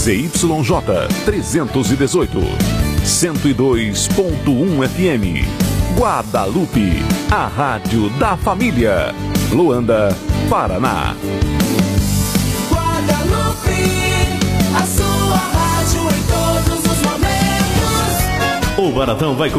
ZYJ 318, 102.1 FM. Guadalupe, a rádio da família. Luanda, Paraná. Guadalupe, a sua rádio em todos os momentos. O Baratão vai